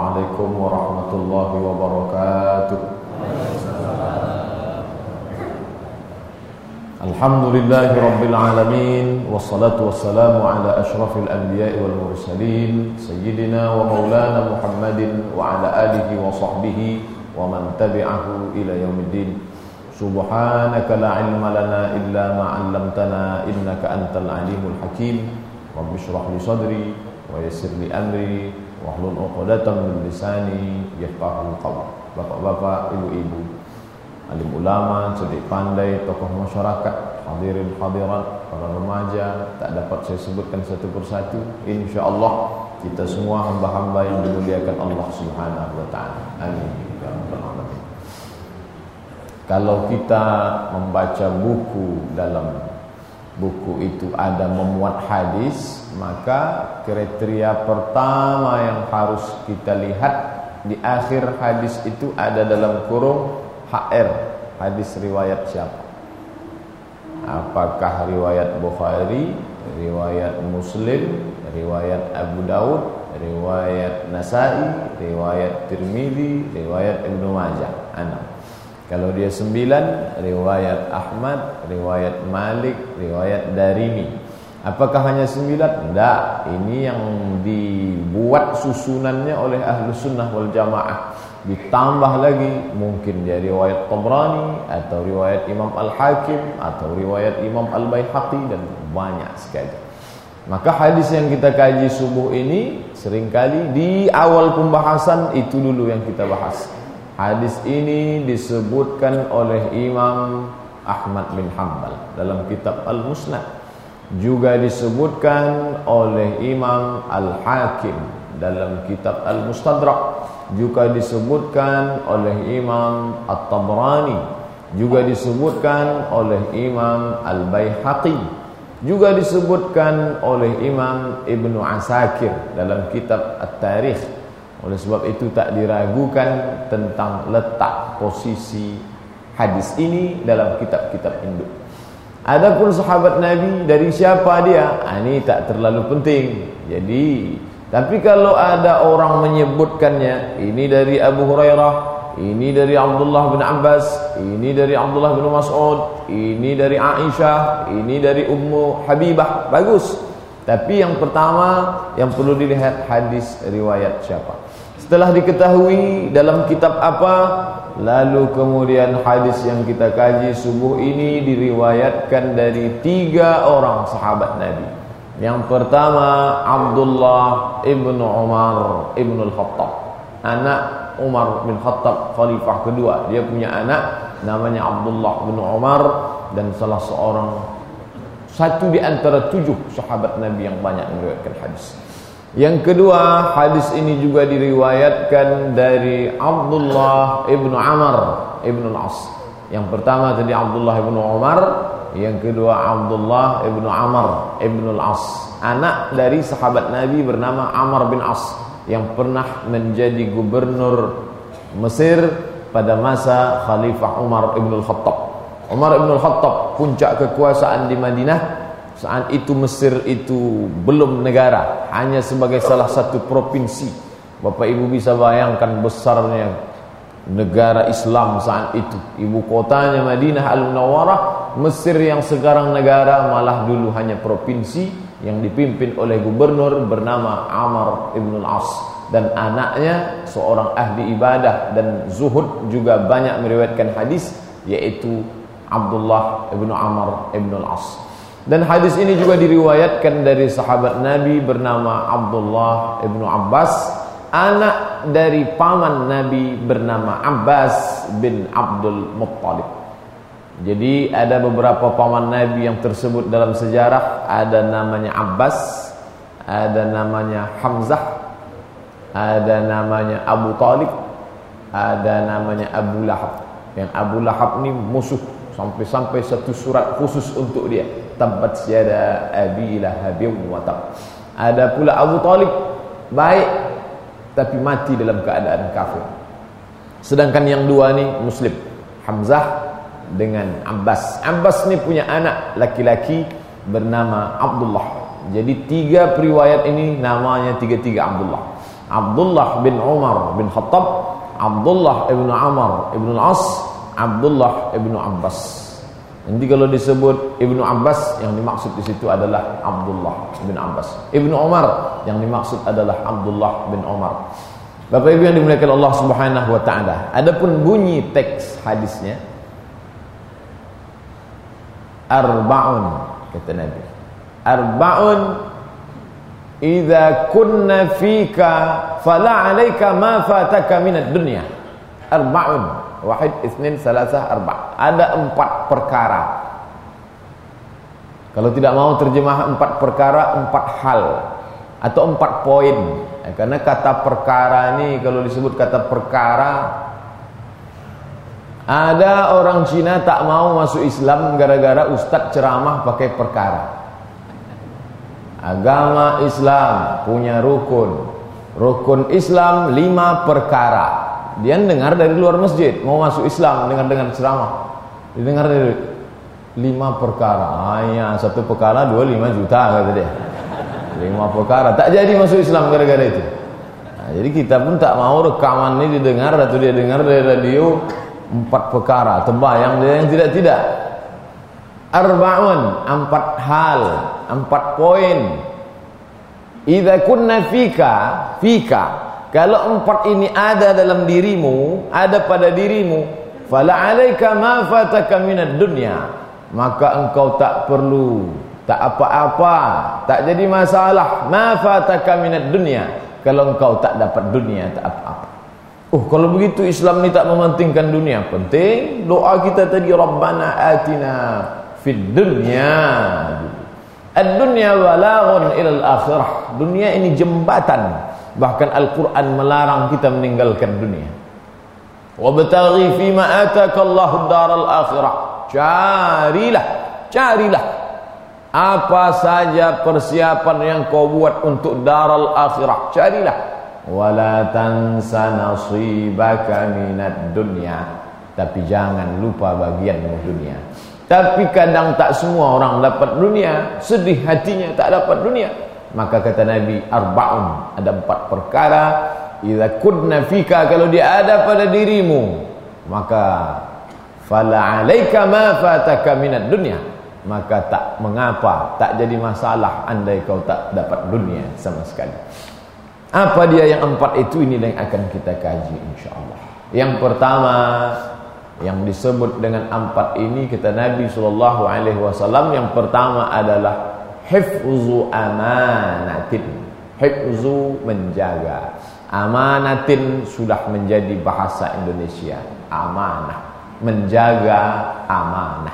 Assalamualaikum warahmatullahi wabarakatuh. Alhamdulillahi rabbil alamin, wassalatu wassalamu ala asyrafil anbiya'i wal mursalin, sayyidina wa maulana Muhammadin wa ala alihi wa sahbihi wa man tabi'ahu ila yaumiddin. Subhanaka la ilma lana illa ma 'allamtana innaka antal alimul hakim. Rabbi shrah li sadri wa yassir li amri wahlul 'uqdatam min lisani yafqahu qawli. Bapak-bapak, ibu-ibu, alim ulama, cerdik pandai, tokoh masyarakat, hadirin hadirat, para remaja, tak dapat saya sebutkan satu persatu. Insyaallah kita semua hamba-hamba yang dimuliakan Allah Subhanahu wa taala. Amin ya rabbal alamin. Kalau kita membaca buku, dalam buku itu ada memuat hadis, maka kriteria pertama yang harus kita lihat di akhir hadis itu ada dalam kurung HR, hadis riwayat siapa? Apakah riwayat Bukhari, riwayat Muslim, riwayat Abu Daud, riwayat Nasa'i, riwayat Tirmidzi, riwayat Ibnu Majah? 6. Kalau dia 9, riwayat Ahmad, riwayat Malik, riwayat Darimi. Apakah hanya 9? Tidak, ini yang dibuat susunannya oleh Ahlus Sunnah wal Jamaah. Ditambah lagi mungkin dia riwayat Tabrani, atau riwayat Imam Al-Hakim, atau riwayat Imam Al-Baihaqi, dan banyak sekali. Maka hadis yang kita kaji subuh ini seringkali di awal pembahasan itu dulu yang kita bahas. Hadis ini disebutkan oleh Imam Ahmad bin Hanbal dalam kitab Al-Musnad, juga disebutkan oleh Imam Al-Hakim dalam kitab Al-Mustadrak, juga disebutkan oleh Imam At-Tabrani, juga disebutkan oleh Imam Al-Baihaqi, juga disebutkan oleh Imam Ibnu Asakir dalam kitab At-Tarikh. Oleh sebab itu tak diragukan tentang letak posisi hadis ini dalam kitab-kitab induk. Adapun sahabat Nabi, dari siapa dia? Ini tak terlalu penting. Jadi, tapi kalau ada orang menyebutkannya, ini dari Abu Hurairah, ini dari Abdullah bin Abbas, ini dari Abdullah bin Mas'ud, ini dari Aisyah, ini dari Ummu Habibah, bagus. Tapi yang pertama yang perlu dilihat hadis riwayat siapa. Setelah diketahui dalam kitab apa, lalu kemudian hadis yang kita kaji subuh ini diriwayatkan dari 3 orang sahabat Nabi. Yang pertama Abdullah ibnu Umar ibnu Al-Khattab, anak Umar bin Khattab, khalifah kedua. Dia punya anak namanya Abdullah bin Umar, dan salah satu di antara 7 sahabat Nabi yang banyak meriwayatkan hadis. Yang kedua, hadis ini juga diriwayatkan dari Abdullah ibnu Amr ibnu Al-As. Yang pertama tadi Abdullah ibnu Umar, yang kedua Abdullah ibnu Amr ibnu Al-As, anak dari sahabat Nabi bernama Amr bin As, yang pernah menjadi gubernur Mesir pada masa Khalifah Umar ibn Al-Khattab. Umar ibn Al-Khattab puncak kekuasaan di Madinah. Saat itu Mesir itu belum negara, hanya sebagai salah satu provinsi. Bapak Ibu bisa bayangkan besarnya negara Islam saat itu. Ibu kotanya Madinah Al-Munawwarah. Mesir yang sekarang negara malah dulu hanya provinsi yang dipimpin oleh gubernur bernama Amr ibn Al-As. Dan anaknya seorang ahli ibadah dan zuhud, juga banyak meriwayatkan hadis, yaitu Abdullah ibn Amr ibn Al-As. Dan hadis ini juga diriwayatkan dari sahabat Nabi bernama Abdullah ibnu Abbas, anak dari paman Nabi bernama Abbas bin Abdul Muttalib. Jadi ada beberapa paman Nabi yang tersebut dalam sejarah. Ada namanya Abbas, ada namanya Hamzah, ada namanya Abu Talib, ada namanya Abu Lahab. Yang Abu Lahab ini musuh, sampai-sampai satu surat khusus untuk dia, tabbat yada abi lahabin wa tab. Ada pula Abu Talib, baik tapi mati dalam keadaan kafir. Sedangkan yang dua ni Muslim, Hamzah dengan Abbas. Abbas ni punya anak laki-laki bernama Abdullah. Jadi 3 periwayat ini namanya 3 Abdullah. Abdullah bin Umar bin Khattab, Abdullah ibn Amr ibn al-As, Abdullah ibn Abbas. Nanti kalau disebut Ibnu Abbas, yang dimaksud di situ adalah Abdullah bin Abbas. Ibnu Umar, yang dimaksud adalah Abdullah bin Umar. Bapak Ibu yang dimuliakan Allah Subhanahu wa taala. Adapun bunyi teks hadisnya, arba'un, kata Nabi. Arba'un idza kunna fika fala 'alaika ma fataka minad dunya. Arba'un. Wahid, itsnin, salasah, arba'. Ada 4 perkara. Kalau tidak mau terjemah 4 perkara, 4 hal atau 4 poin. Karena kata perkara ini kalau disebut kata perkara, ada orang Cina tak mau masuk Islam gara-gara ustadz ceramah pakai perkara. Agama Islam punya rukun. Rukun Islam 5 perkara. Dia dengar dari luar masjid, mau masuk Islam dengar ceramah. Didengar dari 5 perkara. Hanya 1 perkara 25 juta kata dia. 5 perkara, tak jadi masuk Islam gara-gara itu. Nah, jadi kita pun tak mau rekaman ini didengar atau dia dengar dari radio 4 perkara. Terbayang dia yang tidak. Arba'un, 4 hal, 4 poin. Idza kunna fika, kalau 4 ini ada dalam dirimu, ada pada dirimu, fala 'alaika ma fataka minad dunya, maka engkau tak perlu, tak apa-apa, tak jadi masalah, ma fataka minad dunya, kalau engkau tak dapat dunia, tak apa-apa. Kalau begitu Islam ni tak mementingkan dunia. Penting doa kita tadi, Rabbana atina fid dunya. Ad-dunya balaghun ilal akhirah. Dunia ini jembatan. Bahkan Al-Quran melarang kita meninggalkan dunia. Wabtaghi fima ataka Allahu daral akhirah. Carilah apa saja persiapan yang kau buat untuk daral akhirah. Carilah. Wala tansa nasibaka minad dunya. Tapi jangan lupa bagianmu dunia. Tapi kadang tak semua orang dapat dunia, sedih hatinya tak dapat dunia. Maka kata Nabi, arba'un, ada 4 perkara. Idza kunna fika, kalau dia ada pada dirimu, maka fala 'alaika ma fataka minad dunya, maka tak mengapa, tak jadi masalah andai kau tak dapat dunia sama sekali. Apa dia yang 4 itu? Ini yang akan kita kaji insyaallah. Yang pertama yang disebut dengan 4 ini, kata Nabi SAW, yang pertama adalah hifzu amanatin. Hifzu, menjaga. Amanatin sudah menjadi bahasa Indonesia. Amanah, menjaga amanah.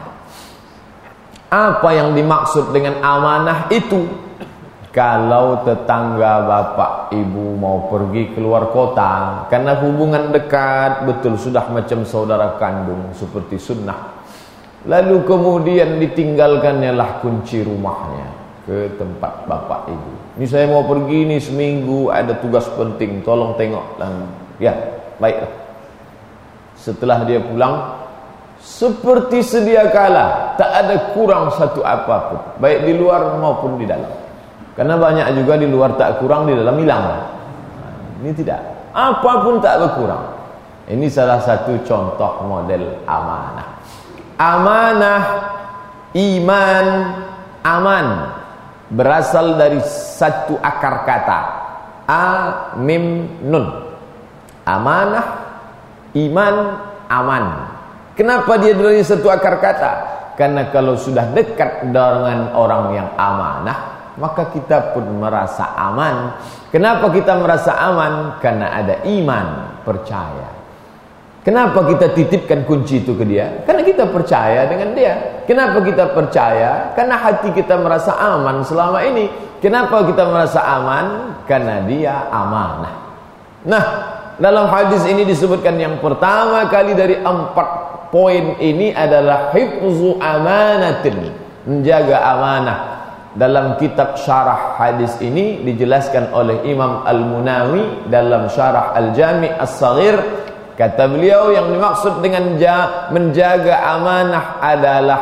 Apa yang dimaksud dengan amanah itu? Kalau tetangga bapak ibu mau pergi keluar kota, karena hubungan dekat betul, sudah macam saudara kandung seperti sunnah, lalu kemudian ditinggalkannya lah kunci rumahnya ke tempat bapak ibu. Ini saya mau pergi nih seminggu, ada tugas penting, tolong tengok. Ya, baiklah. Setelah dia pulang, seperti sedia kala, tak ada kurang satu apapun, baik di luar maupun di dalam. Karena banyak juga di luar tak kurang, di dalam hilang. Ini tidak, apapun tak berkurang. Ini salah satu contoh model amanah. Amanah, iman, aman, berasal dari satu akar kata, a, mim, nun. Amanah, iman, aman. Kenapa dia dari satu akar kata? Karena kalau sudah dekat dengan orang yang amanah, maka kita pun merasa aman. Kenapa kita merasa aman? Karena ada iman, percaya. Kenapa kita titipkan kunci itu ke dia? Karena kita percaya dengan dia. Kenapa kita percaya? Karena hati kita merasa aman selama ini. Kenapa kita merasa aman? Karena dia amanah. Nah, dalam hadis ini disebutkan yang pertama kali dari 4 poin ini adalah hifzu amanatin, menjaga amanah. Dalam kitab syarah hadis ini dijelaskan oleh Imam Al-Munawi dalam syarah Al-Jami' As-Saghir. Kata beliau, yang dimaksud dengan menjaga amanah adalah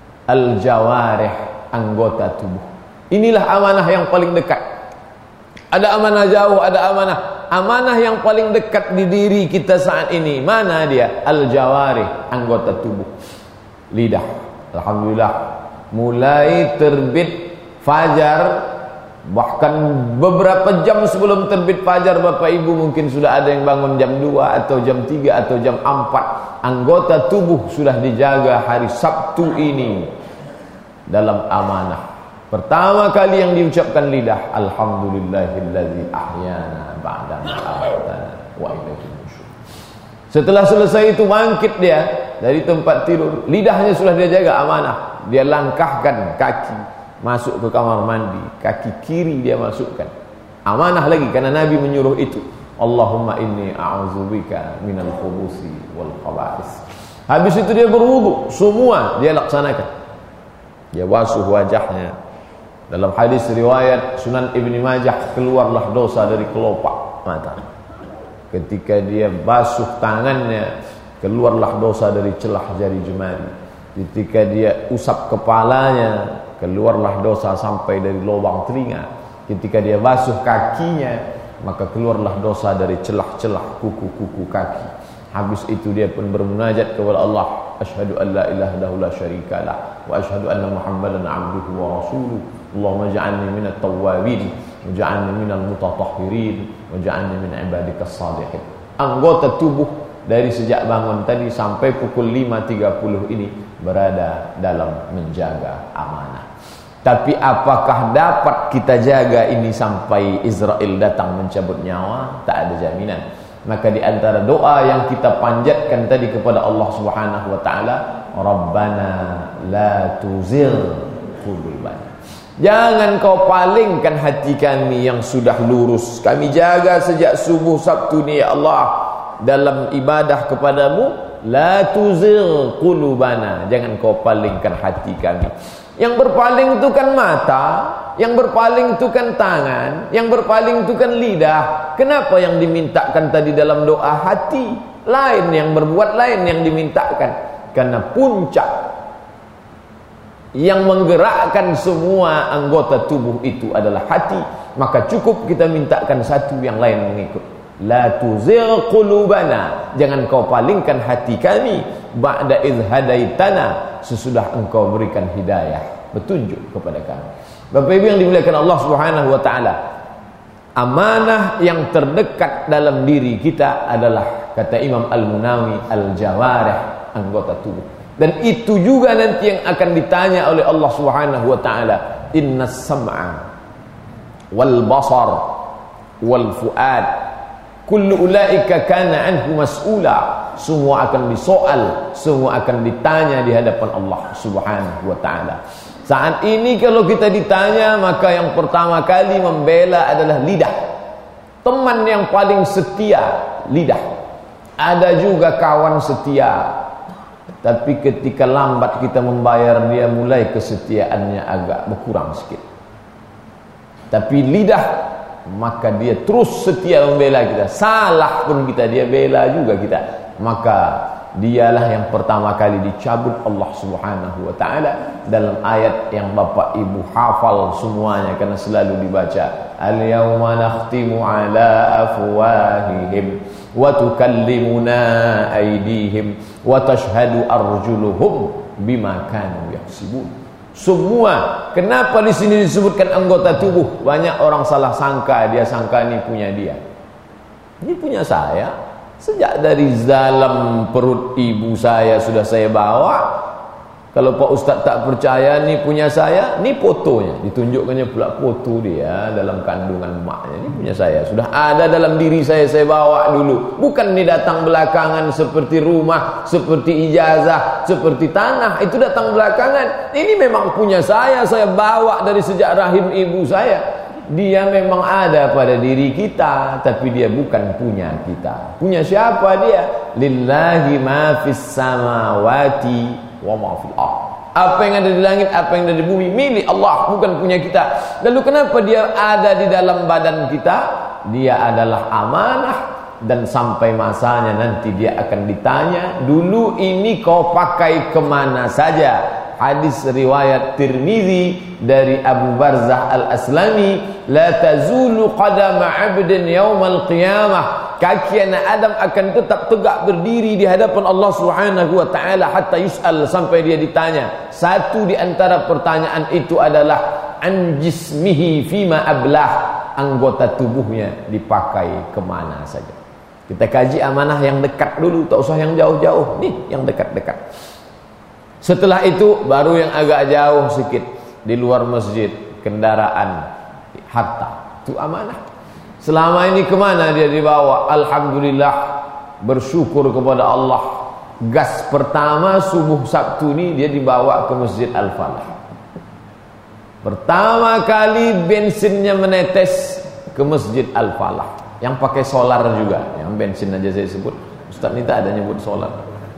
al-jawarih, anggota tubuh. Inilah amanah yang paling dekat. Ada amanah jauh, ada amanah. Amanah yang paling dekat di diri kita saat ini, mana dia? Al-jawarih, anggota tubuh. Lidah. Alhamdulillah, mulai terbit fajar, bahkan beberapa jam sebelum terbit fajar, Bapak Ibu mungkin sudah ada yang bangun jam 2 atau jam 3 atau jam 4. Anggota tubuh sudah dijaga hari Sabtu ini dalam amanah. Pertama kali yang diucapkan lidah, alhamdulillahillazi ahyana ba'da ma amatana wa ilaihi nusyur. Setelah selesai itu bangkit dia dari tempat tidur, lidahnya sudah dia jaga amanah. Dia langkahkan kaki masuk ke kamar mandi, kaki kiri dia masukkan. Amanah lagi karena Nabi menyuruh itu. Allahumma inni a'udzubika minal khubusi wal khaba'is. Habis itu dia berwudu, semua dia laksanakan. Dia basuh wajahnya. Dalam hadis riwayat Sunan Ibni Majah, keluarlah dosa dari kelopak mata. Ketika dia basuh tangannya, keluarlah dosa dari celah jari jemari. Ketika dia usap kepalanya, keluarlah dosa sampai dari lubang telinga. Ketika dia basuh kakinya, maka keluarlah dosa dari celah-celah kuku-kuku kaki. Habis itu dia pun bermunajat kepada Allah, asyhadu an la ilaha illallah syarikalah wa asyhadu anna Muhammadan abduhu wa rasuluh. Allahumma ja'alni minat tawwabin waj'alni minal mutatahhirin waj'alni min ibadikas salihin. Anggota tubuh dari sejak bangun tadi sampai pukul 5.30 ini berada dalam menjaga amanah. Tapi apakah dapat kita jaga ini sampai Israel datang mencabut nyawa? Tak ada jaminan. Maka di antara doa yang kita panjatkan tadi kepada Allah Subhanahu wa taala, Rabbana la tuzigh qulubana. Jangan kau palingkan hati kami yang sudah lurus. Kami jaga sejak subuh Sabtu ni ya Allah dalam ibadah kepadamu. La tuzigh qulubana. Jangan kau palingkan hati kami. Yang berpaling itu kan mata, yang berpaling itu kan tangan, yang berpaling itu kan lidah. Kenapa yang dimintakan tadi dalam doa hati? Lain yang berbuat, lain yang dimintakan. Karena puncak yang menggerakkan semua anggota tubuh itu adalah hati. Maka cukup kita mintakan satu, yang lain mengikut. La tuzigh qulubana. Jangan kau palingkan hati kami ba'da idh hadaitana, sesudah engkau berikan hidayah, petunjuk kepada kami. Bapak Ibu yang dimuliakan Allah Subhanahu wa taala, amanah yang terdekat dalam diri kita adalah, kata Imam Al-Munawi, al-jawarih, anggota tubuh. Dan itu juga nanti yang akan ditanya oleh Allah Subhanahu wa taala. Innas sam'a wal basar wal fuad kullu ulaika kana anhu mas'ula. Semua akan disoal, semua akan ditanya di hadapan Allah Subhanahu wa taala. Saat ini kalau kita ditanya, maka yang pertama kali membela adalah lidah. Teman yang paling setia, lidah. Ada juga kawan setia, tapi ketika lambat kita membayar dia, mulai kesetiaannya agak berkurang sedikit. Tapi lidah, maka dia terus setia membela kita. Salah pun kita, dia bela juga kita. Maka dialah yang pertama kali dicabut Allah Subhanahu wa taala dalam ayat yang Bapak Ibu hafal semuanya karena selalu dibaca. Al-yawma nakhtimu ala afwahihim wa tukallimuna aydihim wa tashhadu arjuluhum bima kanu yaksibun. Semua, kenapa di sini disebutkan anggota tubuh? Banyak orang salah sangka, dia sangka ini punya dia. Ini punya saya. Sejak dari dalam perut ibu saya sudah saya bawa. Kalau Pak Ustaz tak percaya, ni punya saya, ni fotonya, ditunjukkannya pula foto dia dalam kandungan maknya. Ni punya saya, sudah ada dalam diri saya bawa dulu. Bukan ni datang belakangan seperti rumah, seperti ijazah, seperti tanah, itu datang belakangan. Ini memang punya saya bawa dari sejak rahim ibu saya. Dia memang ada pada diri kita, tapi dia bukan punya kita. Punya siapa dia? Lillahi ma fis samawati wa ma fil ardh. Apa yang ada di langit, apa yang ada di bumi, milik Allah, bukan punya kita. Lalu kenapa dia ada di dalam badan kita? Dia adalah amanah, dan sampai masanya nanti dia akan ditanya, dulu ini kau pakai kemana saja? hadis riwayat Tirmizi dari Abu Barzah Al-Aslami, la tazulu qadama 'abdin yaumal qiyamah, kaki anak Adam akan tetap tegak berdiri di hadapan Allah Subhanahu wa taala hatta yus'al, sampai dia ditanya. Satu di antara pertanyaan itu adalah an jismihi fima ablah, anggota tubuhnya dipakai kemana saja. Kita kaji amanah yang dekat dulu, tak usah yang jauh-jauh. Nih yang dekat-dekat. Setelah itu baru yang agak jauh sedikit, di luar masjid, kendaraan, harta, itu amanah. Selama ini kemana dia dibawa? Alhamdulillah, bersyukur kepada Allah. Gas pertama subuh Sabtu ini dia dibawa ke Masjid Al-Falah. Pertama kali bensinnya menetes ke Masjid Al-Falah. Yang pakai solar juga, yang bensin aja saya sebut. Ustaz ini tak ada nyebut solar.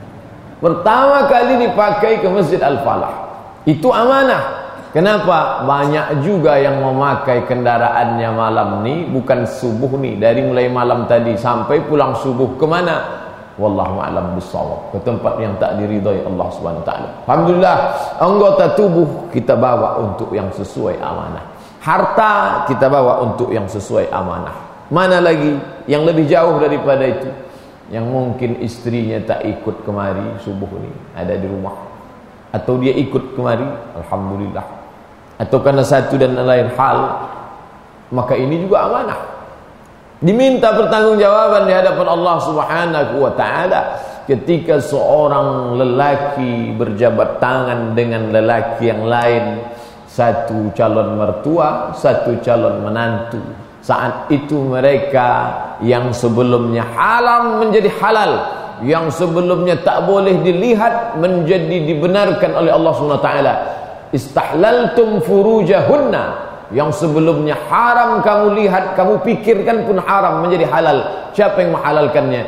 Pertama kali dipakai ke Masjid Al-Falah. Itu amanah. Kenapa? Banyak juga yang memakai kendaraannya malam ni, bukan subuh ni, dari mulai malam tadi sampai pulang subuh. Kemana? Wallahu a'lam bissawab, ke tempat yang tak diridai Allah Subhanahu wa taala. Alhamdulillah, anggota tubuh kita bawa untuk yang sesuai amanah. Harta kita bawa untuk yang sesuai amanah. Mana lagi yang lebih jauh daripada itu? Yang mungkin istrinya tak ikut kemari subuh ni, ada di rumah, atau dia ikut kemari, alhamdulillah, atau karena satu dan lain hal, maka ini juga amanah. Diminta pertanggungjawaban di hadapan Allah Subhanahu wa taala. Ketika seorang lelaki berjabat tangan dengan lelaki yang lain, satu calon mertua, satu calon menantu, saat itu mereka yang sebelumnya haram menjadi halal, yang sebelumnya tak boleh dilihat menjadi dibenarkan oleh Allah Subhanahu wa taala. Istahlaltum furujahunna, yang sebelumnya haram kamu lihat, kamu pikirkan pun haram menjadi halal. Siapa yang menghalalkannya?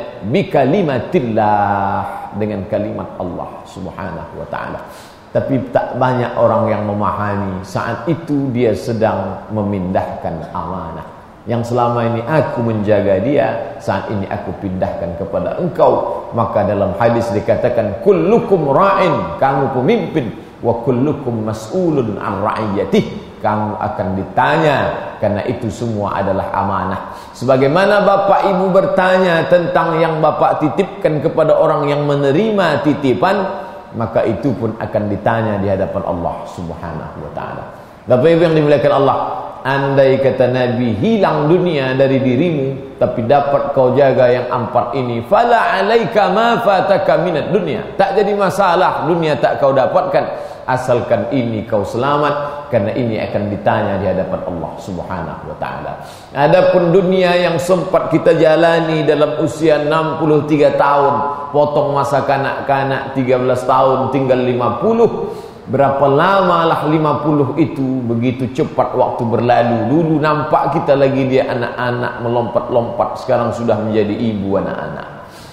Bikalimatillah, dengan kalimat Allah Subhanahu wa taala. Tapi tak banyak orang yang memahami saat itu dia sedang memindahkan amanah. Yang selama ini aku menjaga dia, saat ini aku pindahkan kepada engkau. Maka dalam hadis dikatakan, kullukum ra'in, kamu pemimpin, wa kullukum mas'ulun an ra'iyatih, kamu akan ditanya, karena itu semua adalah amanah. Sebagaimana bapak ibu bertanya tentang yang bapak titipkan kepada orang yang menerima titipan, maka itu pun akan ditanya di hadapan Allah Subhanahu wa taala. Bapak ibu yang dimuliakan Allah, andai kata Nabi hilang dunia dari dirimu, tapi dapat kau jaga yang empat ini, fala alaika ma fataka minad dunya, tak jadi masalah dunia tak kau dapatkan, asalkan ini kau selamat, karena ini akan ditanya di hadapan Allah Subhanahu wa taala. Adapun dunia yang sempat kita jalani dalam usia 63 tahun, potong masa kanak-kanak 13 tahun tinggal 50, berapa lamalah 50 itu, begitu cepat waktu berlalu. Dulu nampak kita lagi dia anak-anak melompat-lompat, sekarang sudah menjadi ibu anak-anak.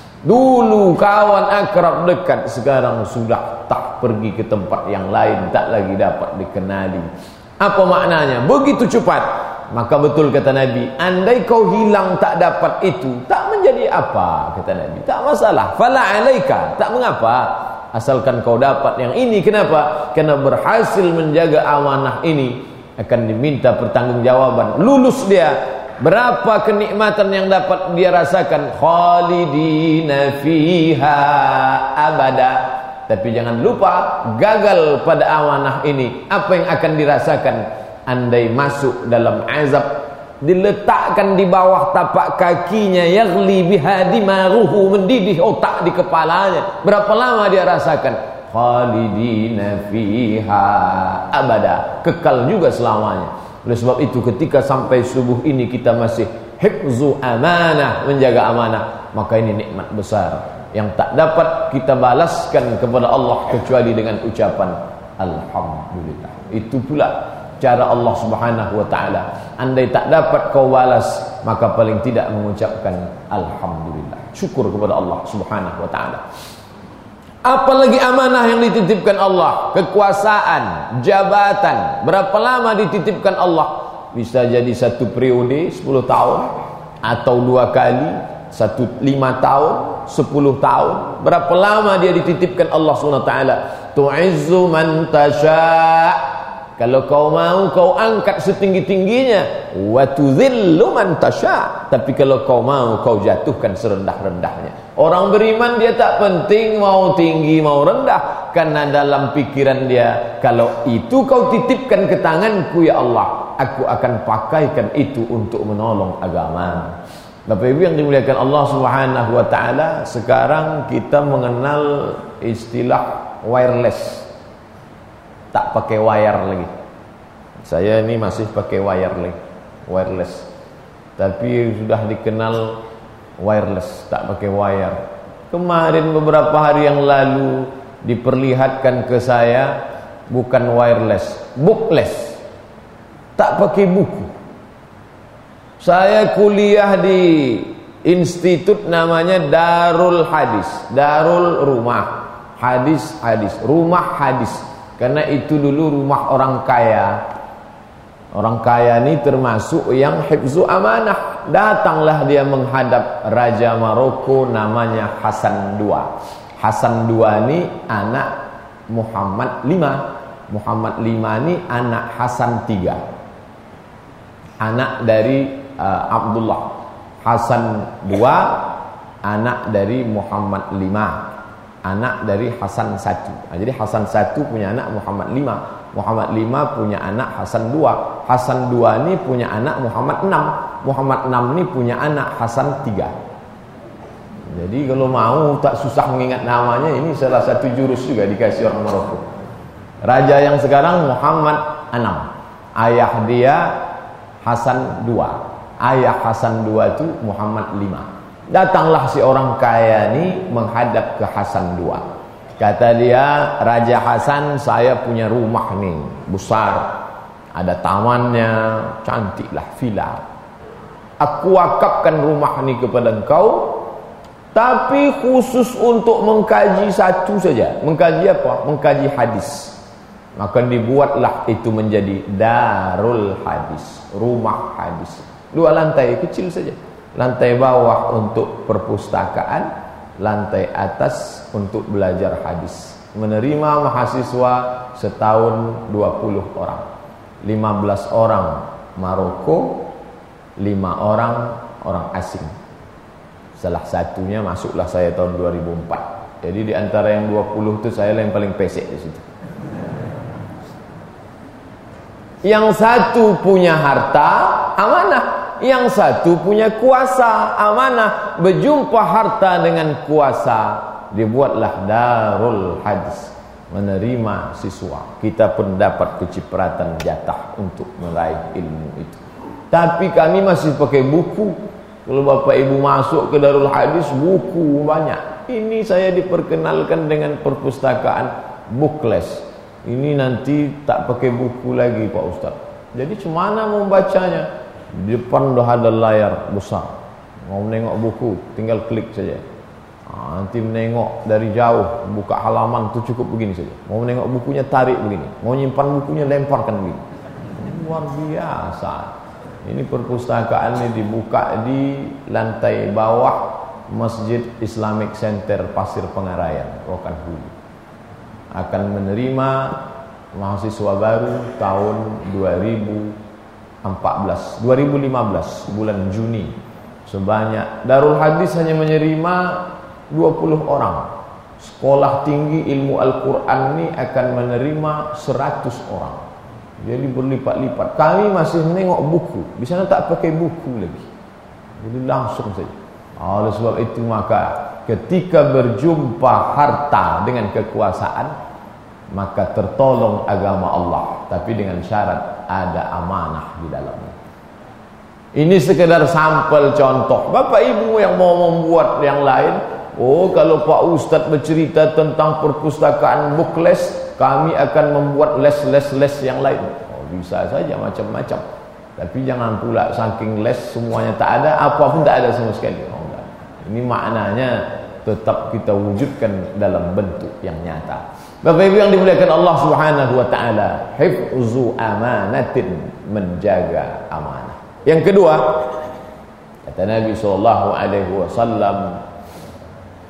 Dulu kawan akrab dekat, sekarang sudah tak pergi ke tempat yang lain, tak lagi dapat dikenali. Apa maknanya? Begitu cepat. Maka betul kata Nabi, andai kau hilang tak dapat itu, tak menjadi apa, kata Nabi, tak masalah. Fala alaika, tak mengapa, asalkan kau dapat yang ini. Kenapa? Karena berhasil menjaga amanah ini akan diminta pertanggungjawaban. Lulus dia, berapa kenikmatan yang dapat dia rasakan, khalidina fiha abada. Tapi jangan lupa, gagal pada amanah ini, apa yang akan dirasakan? Andai masuk dalam azab, diletakkan di bawah tapak kakinya, yaghli biha dimaruhu, mendidih otak di kepalanya. Berapa lama dia rasakan? Khalidina fiha abada, kekal juga selamanya. Oleh sebab itu ketika sampai subuh ini kita masih hifzu amanah, menjaga amanah, maka ini nikmat besar yang tak dapat kita balaskan kepada Allah kecuali dengan ucapan alhamdulillah. Itu pula cara Allah Subhanahu wa taala. Andai tak dapat kau balas, maka paling tidak mengucapkan alhamdulillah, syukur kepada Allah Subhanahu wa taala. Apalagi amanah yang dititipkan Allah, kekuasaan, jabatan, berapa lama dititipkan Allah? Bisa jadi satu periode 10 tahun, atau 2 kali, 5 tahun, 10 tahun. Berapa lama dia dititipkan Allah Subhanahu wa taala? tu'izzu man tasya'. Kalau kau mau, kau angkat setinggi-tingginya. Wa tudzillu man tasya'. Tapi kalau kau mau, kau jatuhkan serendah-rendahnya. Orang beriman dia tak penting mau tinggi mau rendah, karena dalam pikiran dia, kalau itu kau titipkan ke tanganku ya Allah, aku akan pakaikan itu untuk menolong agama. Bapak Ibu yang dimuliakan Allah Subhanahu wa taala, sekarang kita mengenal istilah wireless. Tak pakai wire lagi. Saya ini masih pakai wireless. Tapi sudah dikenal wireless, tak pakai wire. Kemarin beberapa hari yang lalu diperlihatkan ke saya bukan wireless, bookless. Tak pakai buku. Saya kuliah di institut namanya Darul Hadis, Darul Rumah Hadis, Rumah Hadis. Karena itu dulu rumah orang kaya. Orang kaya ini termasuk yang hifzu amanah. Datanglah dia menghadap Raja Maroko namanya Hasan II. Hasan II ini anak Muhammad V. Muhammad V ini anak Hasan III. Anak dari Abdullah. Hasan II anak dari Muhammad V. Anak dari Hasan I. Jadi Hasan I punya anak Muhammad V. Muhammad V punya anak Hasan II. Hasan II ini punya anak Muhammad VI. Muhammad VI ini punya anak Hasan III. Jadi kalau mau tak susah mengingat namanya, ini salah satu jurus juga dikasih orang Maroko. Raja yang sekarang Muhammad VI. Ayah dia Hasan II. Ayah Hasan II itu Muhammad V. Datanglah si orang kaya ini menghadap ke Hasan II. Kata dia, Raja Hasan, saya punya rumah nih besar, ada tamannya, cantiklah villa. Aku wakafkan rumah ini kepada engkau, tapi khusus untuk mengkaji satu saja. Mengkaji apa? Mengkaji hadis. Maka dibuatlah itu menjadi Darul Hadis, rumah hadis. 2 lantai kecil saja. Lantai bawah untuk perpustakaan, lantai atas untuk belajar hadis. Menerima mahasiswa setahun 20 orang. 15 orang Maroko, 5 orang asing. Salah satunya masuklah saya tahun 2004. Jadi di antara yang 20 itu saya yang paling pesek di situ. Yang satu punya harta, amanah. Yang satu punya kuasa, amanah. Berjumpa harta dengan kuasa, dibuatlah Darul Hadis, menerima siswa. Kita pun dapat kecipratan jatah untuk meraih ilmu itu. Tapi kami masih pakai buku. Kalau Bapak Ibu masuk ke Darul Hadis, buku banyak. Ini saya diperkenalkan dengan perpustakaan bookless. Ini nanti tak pakai buku lagi Pak Ustaz. Jadi cemana mau bacanya? Di depan dah ada layar besar. Mau menengok buku, tinggal klik saja. Nanti menengok dari jauh, buka halaman tu cukup begini saja. Mau menengok bukunya, tarik begini. Mau nyimpan bukunya, lemparkan begini. Luar biasa. Ini perpustakaan ini dibuka di lantai bawah Masjid Islamic Center Pasir Pengarayan, Rokan Hulu. Akan menerima mahasiswa baru tahun 2015 bulan Juni. Sebanyak Darul Hadis hanya menerima 20 orang. Sekolah tinggi ilmu Al-Quran ini akan menerima 100 orang. Jadi berlipat-lipat. Kami masih menengok buku. Di sana tak pakai buku lagi. Jadi langsung saja. Oleh sebab itu maka ketika berjumpa harta dengan kekuasaan, maka tertolong agama Allah, tapi dengan syarat ada amanah di dalamnya. Ini sekedar sampel contoh. Bapak Ibu yang mau membuat yang lain, kalau Pak Ustadz bercerita tentang perpustakaan bookless, kami akan membuat les yang lain. Bisa saja macam-macam. Tapi jangan pula saking les semuanya tak ada, apapun tak ada sama sekali. Ini maknanya tetap kita wujudkan dalam bentuk yang nyata. Bapak Ibu yang dimuliakan Allah Subhanahu wa taala, hifzu amanatin, menjaga amanah. Yang kedua, kata Nabi sallallahu alaihi wasallam,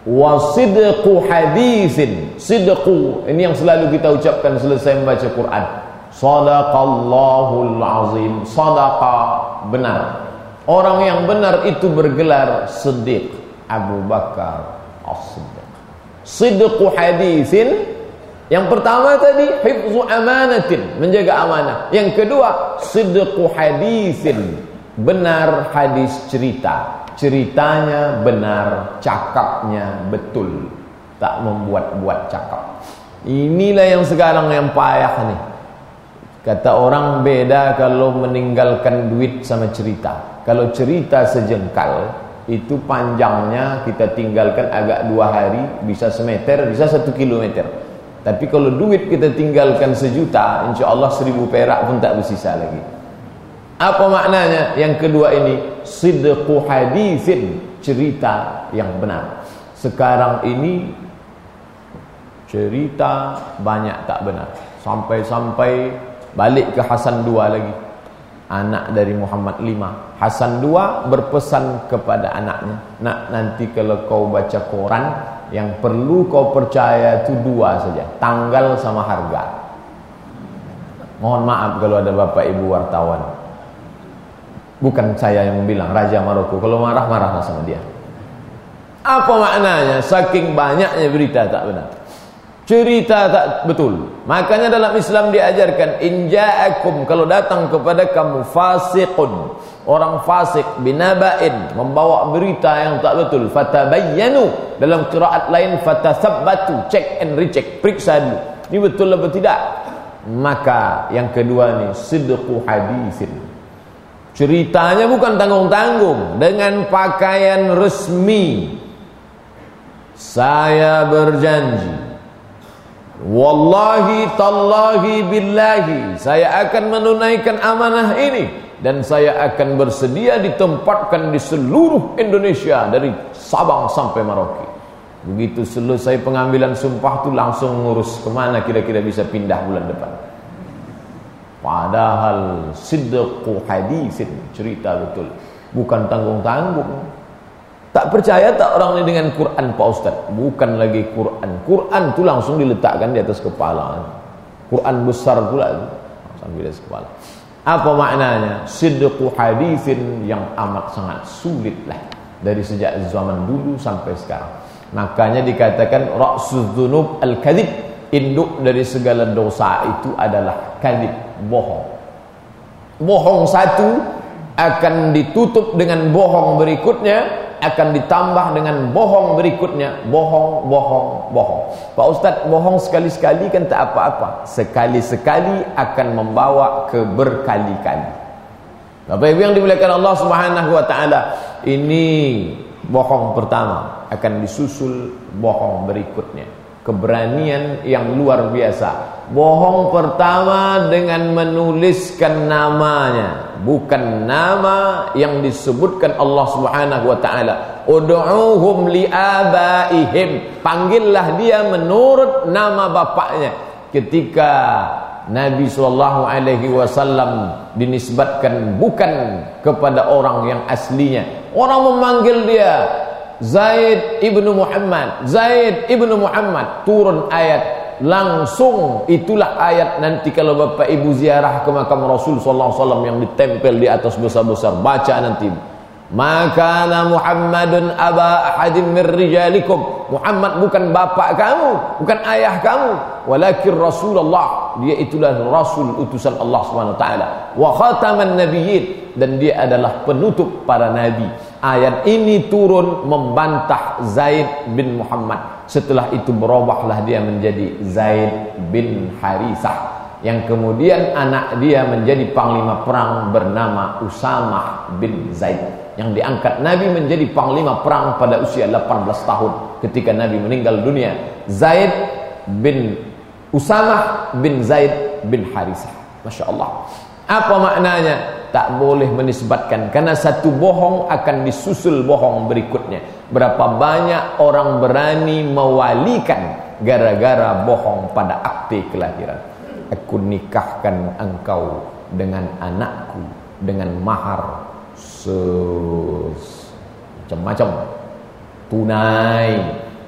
wa sidqu haditsin. Sidqu ini yang selalu kita ucapkan selesai membaca Quran. Shadaqallahul azim. Sadaqa, benar. Orang yang benar itu bergelar Siddiq. Abu Bakar As-Siddiq. Sidqu haditsin, yang pertama tadi hifzu amanatin, menjaga amanah. Yang kedua sidqu haditsin, benar hadis cerita. Ceritanya benar, cakapnya betul, tak membuat-buat cakap. Inilah yang sekarang yang payah nih. Kata orang beda kalau meninggalkan duit sama cerita. Kalau cerita sejengkal, itu panjangnya kita tinggalkan agak 2 hari, bisa semeter, bisa 1 kilometer. Tapi kalau duit kita tinggalkan 1 juta, insya Allah 1000 perak pun tak bersisa lagi. Apa maknanya? Yang kedua ini sidqu haditsin, cerita yang benar. Sekarang ini cerita banyak tak benar. Sampai-sampai balik ke Hasan II lagi, anak dari Muhammad V. Hasan II berpesan kepada anaknya, nak, nanti kalau kau baca koran, yang perlu kau percaya itu 2 saja, tanggal sama harga. Mohon maaf kalau ada bapak ibu wartawan, bukan saya yang bilang, Raja Maroko. Kalau marah, marahlah sama dia. Apa maknanya? Saking banyaknya berita tak benar, cerita tak betul. Makanya dalam Islam diajarkan, in ja'akum, kalau datang kepada kamu fasiqun, orang fasik, binaba'in, membawa berita yang tak betul, fatabayyanu, dalam qiraat lain fatathabbatu, check and recheck, periksa dulu, ini betul atau tidak. Maka yang kedua ni sidqu haditsin, ceritanya bukan tanggung-tanggung, dengan pakaian resmi. Saya berjanji, wallahi tallahi billahi, saya akan menunaikan amanah ini, dan saya akan bersedia ditempatkan di seluruh Indonesia dari Sabang sampai Merauke. Begitu selesai pengambilan sumpah tu langsung ngurus kemana kira-kira bisa pindah bulan depan. Padahal sidqu haditsin, cerita betul, bukan tanggung-tanggung. Tak percaya tak orang ini dengan Quran Pak Ustaz? Bukan lagi Quran. Quran tu langsung diletakkan di atas kepala. Quran besar pula tu, sambil di atas kepala. Apa maknanya? Sidqu haditsin, yang amat sangat sulit lah, dari sejak zaman dulu sampai sekarang. Makanya dikatakan ra'suz dzunub al-kadzib, induk dari segala dosa itu adalah kadzib, bohong. Bohong satu akan ditutup dengan bohong berikutnya, akan ditambah dengan bohong berikutnya, bohong, bohong, bohong. Pak Ustaz, bohong sekali-sekali kan tak apa-apa, sekali-sekali akan membawa ke berkali-kali. Bapak Ibu yang dimuliakan Allah Subhanahu wa taala, ini bohong pertama, akan disusul bohong berikutnya. Keberanian yang luar biasa. Bohong pertama dengan menuliskan namanya, bukan nama yang disebutkan Allah Subhanahu wa taala. Ud'uuhum liabaihim, panggillah dia menurut nama bapaknya. Ketika Nabi SAW dinisbatkan bukan kepada orang yang aslinya, orang memanggil dia Zaid ibnu Muhammad, Zaid ibnu Muhammad, turun ayat langsung. Itulah ayat nanti kalau Bapak Ibu ziarah ke makam Rasul SAW yang ditempel di atas besar-besar, baca nanti, maka Muhammadun aba ahadim min rijalikum, Muhammad bukan bapak kamu, bukan ayah kamu, walakin Rasulullah, dia itulah Rasul utusan Allah SWT, wa khataman nabiyyin, dan dia adalah penutup para nabi. Ayat ini turun membantah Zaid bin Muhammad. Setelah itu berubahlah dia menjadi Zaid bin Harithah, yang kemudian anak dia menjadi panglima perang bernama Usamah bin Zaid, yang diangkat Nabi menjadi panglima perang pada usia 18 tahun ketika Nabi meninggal dunia. Zaid bin Usamah bin Zaid bin Harithah. Masya Allah. Apa maknanya? Tak boleh menisbatkan, karena satu bohong akan disusul bohong berikutnya. Berapa banyak orang berani mewalikan gara-gara bohong pada akte kelahiran. Aku nikahkan engkau dengan anakku dengan mahar macam-macam, tunai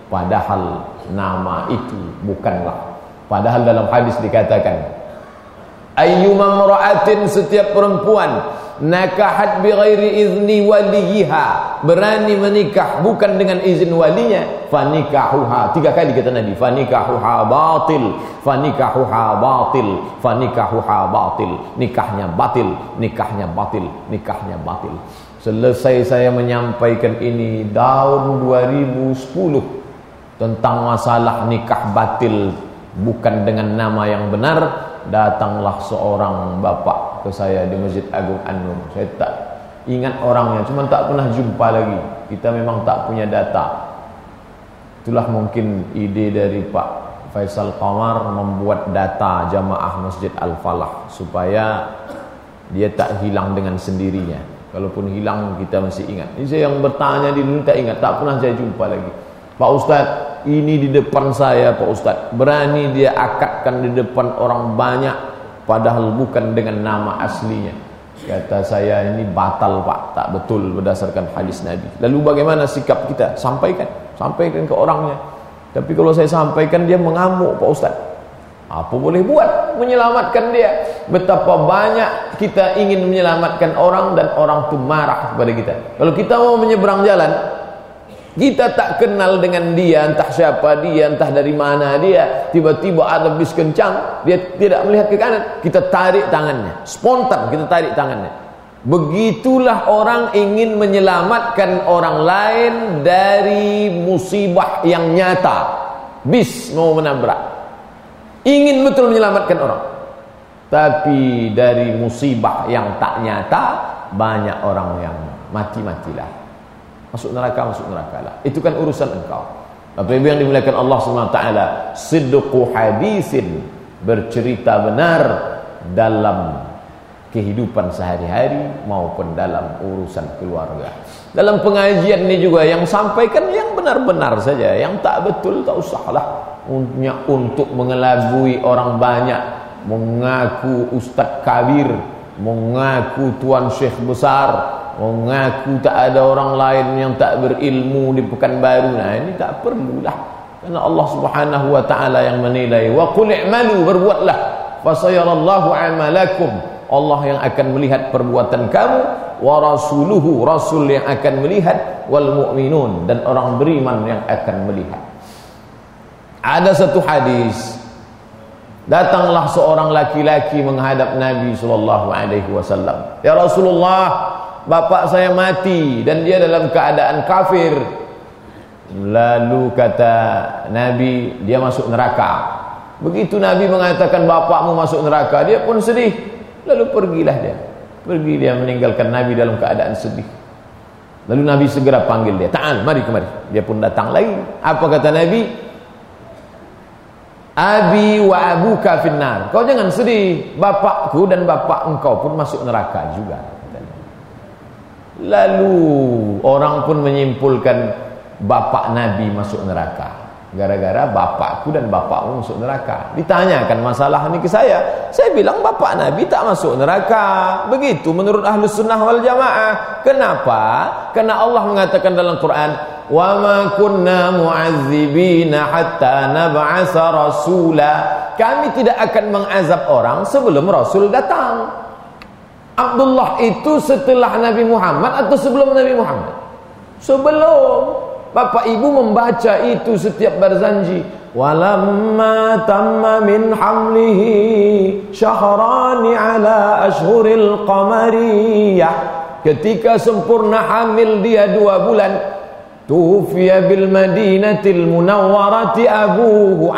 padahal nama itu bukanlah. Padahal dalam hadis dikatakan, ayyuma imra'atin, setiap perempuan nakahat bi ghairi izni waliha, berani menikah bukan dengan izin walinya, fanikahuha, 3 kali kata Nabi, fanikahuha batil, fanikahuha batil, fanikahuha batil, nikahnya batil, nikahnya batil, nikahnya batil. Selesai saya menyampaikan ini tahun 2010 tentang masalah nikah batil bukan dengan nama yang benar, datanglah seorang bapak ke saya di Masjid Agung An-Nur. Saya tak ingat orangnya, cuma tak pernah jumpa lagi. Kita memang tak punya data. Itulah mungkin ide dari Pak Faisal Qamar membuat data jamaah Masjid Al-Falah supaya dia tak hilang dengan sendirinya. Kalaupun hilang kita masih ingat. Ini saya yang bertanya di dulu tak ingat, tak pernah saya jumpa lagi. Pak Ustaz, ini di depan saya Pak Ustaz, berani dia akadkan di depan orang banyak padahal bukan dengan nama aslinya. Kata saya, ini batal Pak, tak betul berdasarkan hadis Nabi. Lalu bagaimana sikap kita? Sampaikan ke orangnya. Tapi kalau saya sampaikan dia mengamuk Pak Ustaz. Apa boleh buat menyelamatkan dia? Betapa banyak kita ingin menyelamatkan orang dan orang itu marah kepada kita. Kalau kita mau menyeberang jalan, kita tak kenal dengan dia, entah siapa dia, entah dari mana dia, tiba-tiba ada bis kencang, dia tidak melihat ke kanan, kita tarik tangannya, spontan kita tarik tangannya. Begitulah orang ingin menyelamatkan orang lain dari musibah yang nyata. Bis mau menabrak, ingin betul menyelamatkan orang, tapi dari musibah yang tak nyata banyak orang yang mati-matilah, masuk neraka lah. Itu kan urusan engkau. Bapak Ibu yang dimuliakan Allah SWT, sidqu hadisin, bercerita benar dalam kehidupan sehari-hari maupun dalam urusan keluarga. Dalam pengajian ini juga yang sampaikan yang benar-benar saja, yang tak betul tak usahlah untuk mengelabui orang banyak, mengaku ustaz kabir, mengaku tuan syekh besar, mengaku tak ada orang lain yang tak berilmu di Pekanbaru. Nah, ini tak perlulah, karena Allah Subhanahu wa taala yang menilai. Wa qul i'malu, berbuatlah, fasayarallahu amalakum, Allah yang akan melihat perbuatan kamu, wa rasuluhu, rasul yang akan melihat, wal mu'minun, dan orang beriman yang akan melihat. Ada satu hadis, datanglah seorang laki-laki menghadap Nabi SAW. Ya Rasulullah, bapak saya mati dan dia dalam keadaan kafir. Lalu kata Nabi, dia masuk neraka. Begitu Nabi mengatakan bapakmu masuk neraka, dia pun sedih. Lalu pergilah dia. Pergi dia meninggalkan Nabi dalam keadaan sedih. Lalu Nabi segera panggil dia, ta'al, mari kemari. Dia pun datang lagi. Apa kata Nabi? Abi wa abuka finnar. Kau jangan sedih, bapakku dan bapak engkau pun masuk neraka juga. Lalu orang pun menyimpulkan bapak Nabi masuk neraka gara-gara bapakku dan bapakmu masuk neraka. Ditanyakan masalah ini ke saya bilang bapak Nabi tak masuk neraka. Begitu menurut Ahlus Sunnah wal Jamaah. Kenapa? Karena Allah mengatakan dalam Quran, wa ma kunna mu'azzibina hatta nab'asa rasula. Kami tidak akan mengazab orang sebelum Rasul datang. Abdullah itu setelah Nabi Muhammad atau sebelum Nabi Muhammad? Sebelum. Bapak ibu membaca itu setiap berzanji. Walamma tamma min hamlihi syahrani ala ashhuril qamariyah. Ketika sempurna hamil dia 2 bulan, tufiya bil madinatil munawwarati abuhu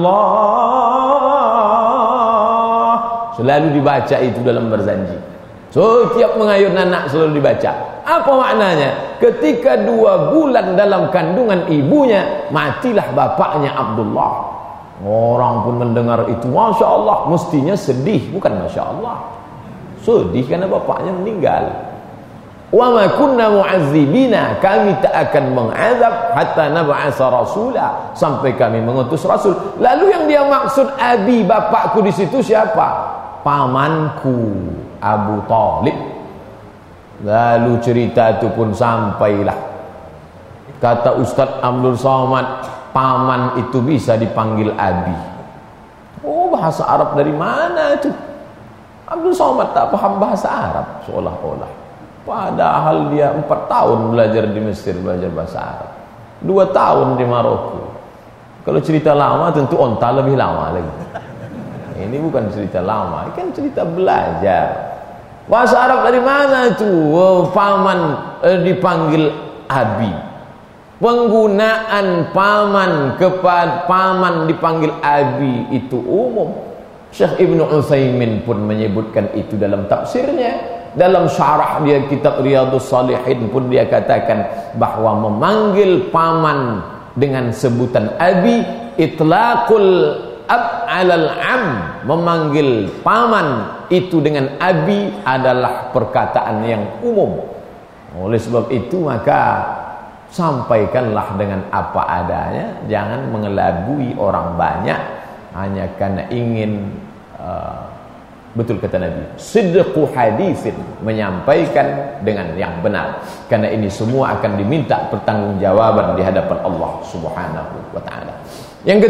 Abdullah. Selalu dibaca itu dalam berzanji. Setiap mengayun anak selalu dibaca. Apa maknanya? Ketika 2 bulan dalam kandungan ibunya, matilah bapaknya Abdullah. Orang pun mendengar itu, Masya Allah, mestinya sedih, bukan Masya Allah. Sedih karena bapaknya meninggal. Wa ma kunna mu'azzibina, kami tak akan mengazab hatta nab'asa rasula, sampai kami mengutus rasul. Lalu yang dia maksud abi, bapakku di situ siapa? Pamanku Abu Talib. Lalu cerita itu pun sampailah Kata Ustadz Abdul Somad, paman itu bisa dipanggil abi. Oh, bahasa Arab dari mana itu? Abdul Somad tak paham bahasa Arab seolah-olah. Padahal dia 4 tahun belajar di Mesir, belajar bahasa Arab, 2 tahun di Maroko. Kalau cerita lama tentu onta lebih lama lagi. Ini bukan cerita lama, ini kan cerita belajar. Bahasa Arab dari mana itu? Oh, paman dipanggil abi. Penggunaan paman kepada paman dipanggil abi itu umum. Syekh Ibnu Utsaimin pun menyebutkan itu dalam tafsirnya. Dalam syarah dia kitab Riyadhus Shalihin pun dia katakan bahwa memanggil paman dengan sebutan abi itlaqul ab 'alal 'am, memanggil paman itu dengan abi adalah perkataan yang umum. Oleh sebab itu maka sampaikanlah dengan apa adanya, jangan mengelabui orang banyak hanya karena ingin betul kata Nabi, sidqu haditsin, menyampaikan dengan yang benar, karena ini semua akan diminta pertanggungjawaban di hadapan Allah Subhanahu wa taala. Yang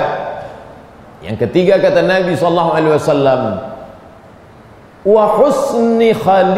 ketiga kata Nabi sallallahu alaihi wasallam, wa husni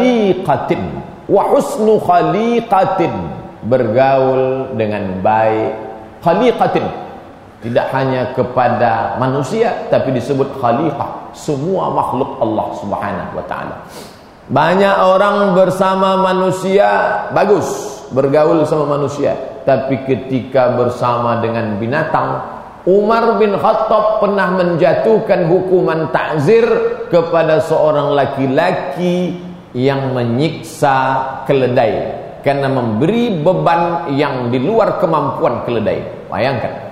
khaliqatin, bergaul dengan baik. Khaliqatin tidak hanya kepada manusia, tapi disebut khaliqah, semua makhluk Allah Subhanahu wa taala. Banyak orang bersama manusia bagus, bergaul sama manusia, tapi ketika bersama dengan binatang, Umar bin Khattab pernah menjatuhkan hukuman ta'zir kepada seorang laki-laki yang menyiksa keledai karena memberi beban yang di luar kemampuan keledai. Bayangkan,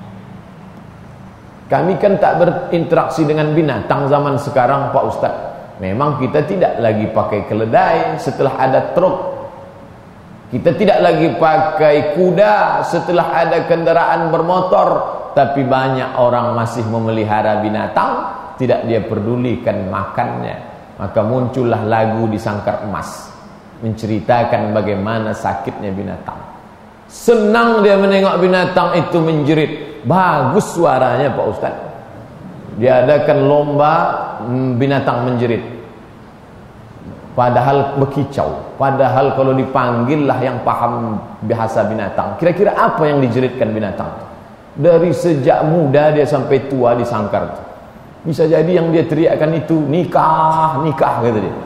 kami kan tak berinteraksi dengan binatang zaman sekarang Pak Ustaz. Memang kita tidak lagi pakai keledai setelah ada truk, kita tidak lagi pakai kuda setelah ada kendaraan bermotor, tapi banyak orang masih memelihara binatang, tidak dia pedulikan makannya. Maka muncullah lagu di Sangkar Emas menceritakan bagaimana sakitnya binatang. Senang dia menengok binatang itu menjerit, bagus suaranya Pak Ustaz. Diadakan lomba binatang menjerit, padahal berkicau. Padahal kalau dipanggil lah yang paham bahasa binatang, kira-kira apa yang dijeritkan binatang? Dari sejak muda dia sampai tua di Sangkar, bisa jadi yang dia teriakkan itu nikah, nikah kata dia.